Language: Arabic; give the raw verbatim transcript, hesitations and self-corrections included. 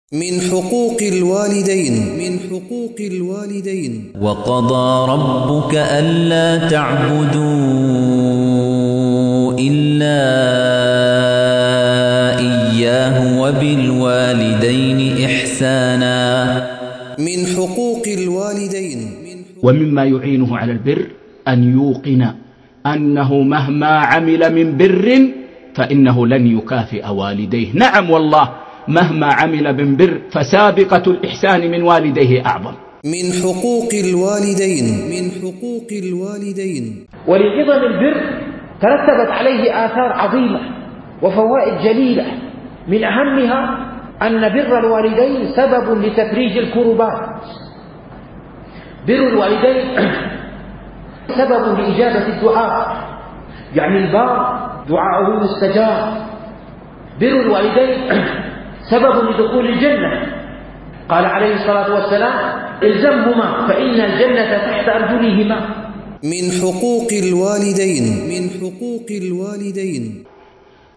من حقوق الوالدين من حقوق الوالدين وقضى ربك ألا تعبدوا إلا إياه وبالوالدين إحسانا. من حقوق الوالدين. ومما يعينه على البر أن يوقن أنه مهما عمل من بر فإنه لن يكافئ والديه. نعم والله، مهما عمل من بر فسابقة الإحسان من والديه أعظم. من حقوق الوالدين من حقوق الوالدين. ولعظم البر ترتبت عليه آثار عظيمة وفوائد جليلة، من أهمها أن بر الوالدين سبب لتفريج الكربات. بر الوالدين سبب لإجابة الدعاء، يعني البار دعاءه مستجاب. بر الوالدين سبب لدخول الجنة، قال عليه الصلاة والسلام: الزمهما فإن الجنة تحت أرجلهما. من حقوق الوالدين من حقوق الوالدين.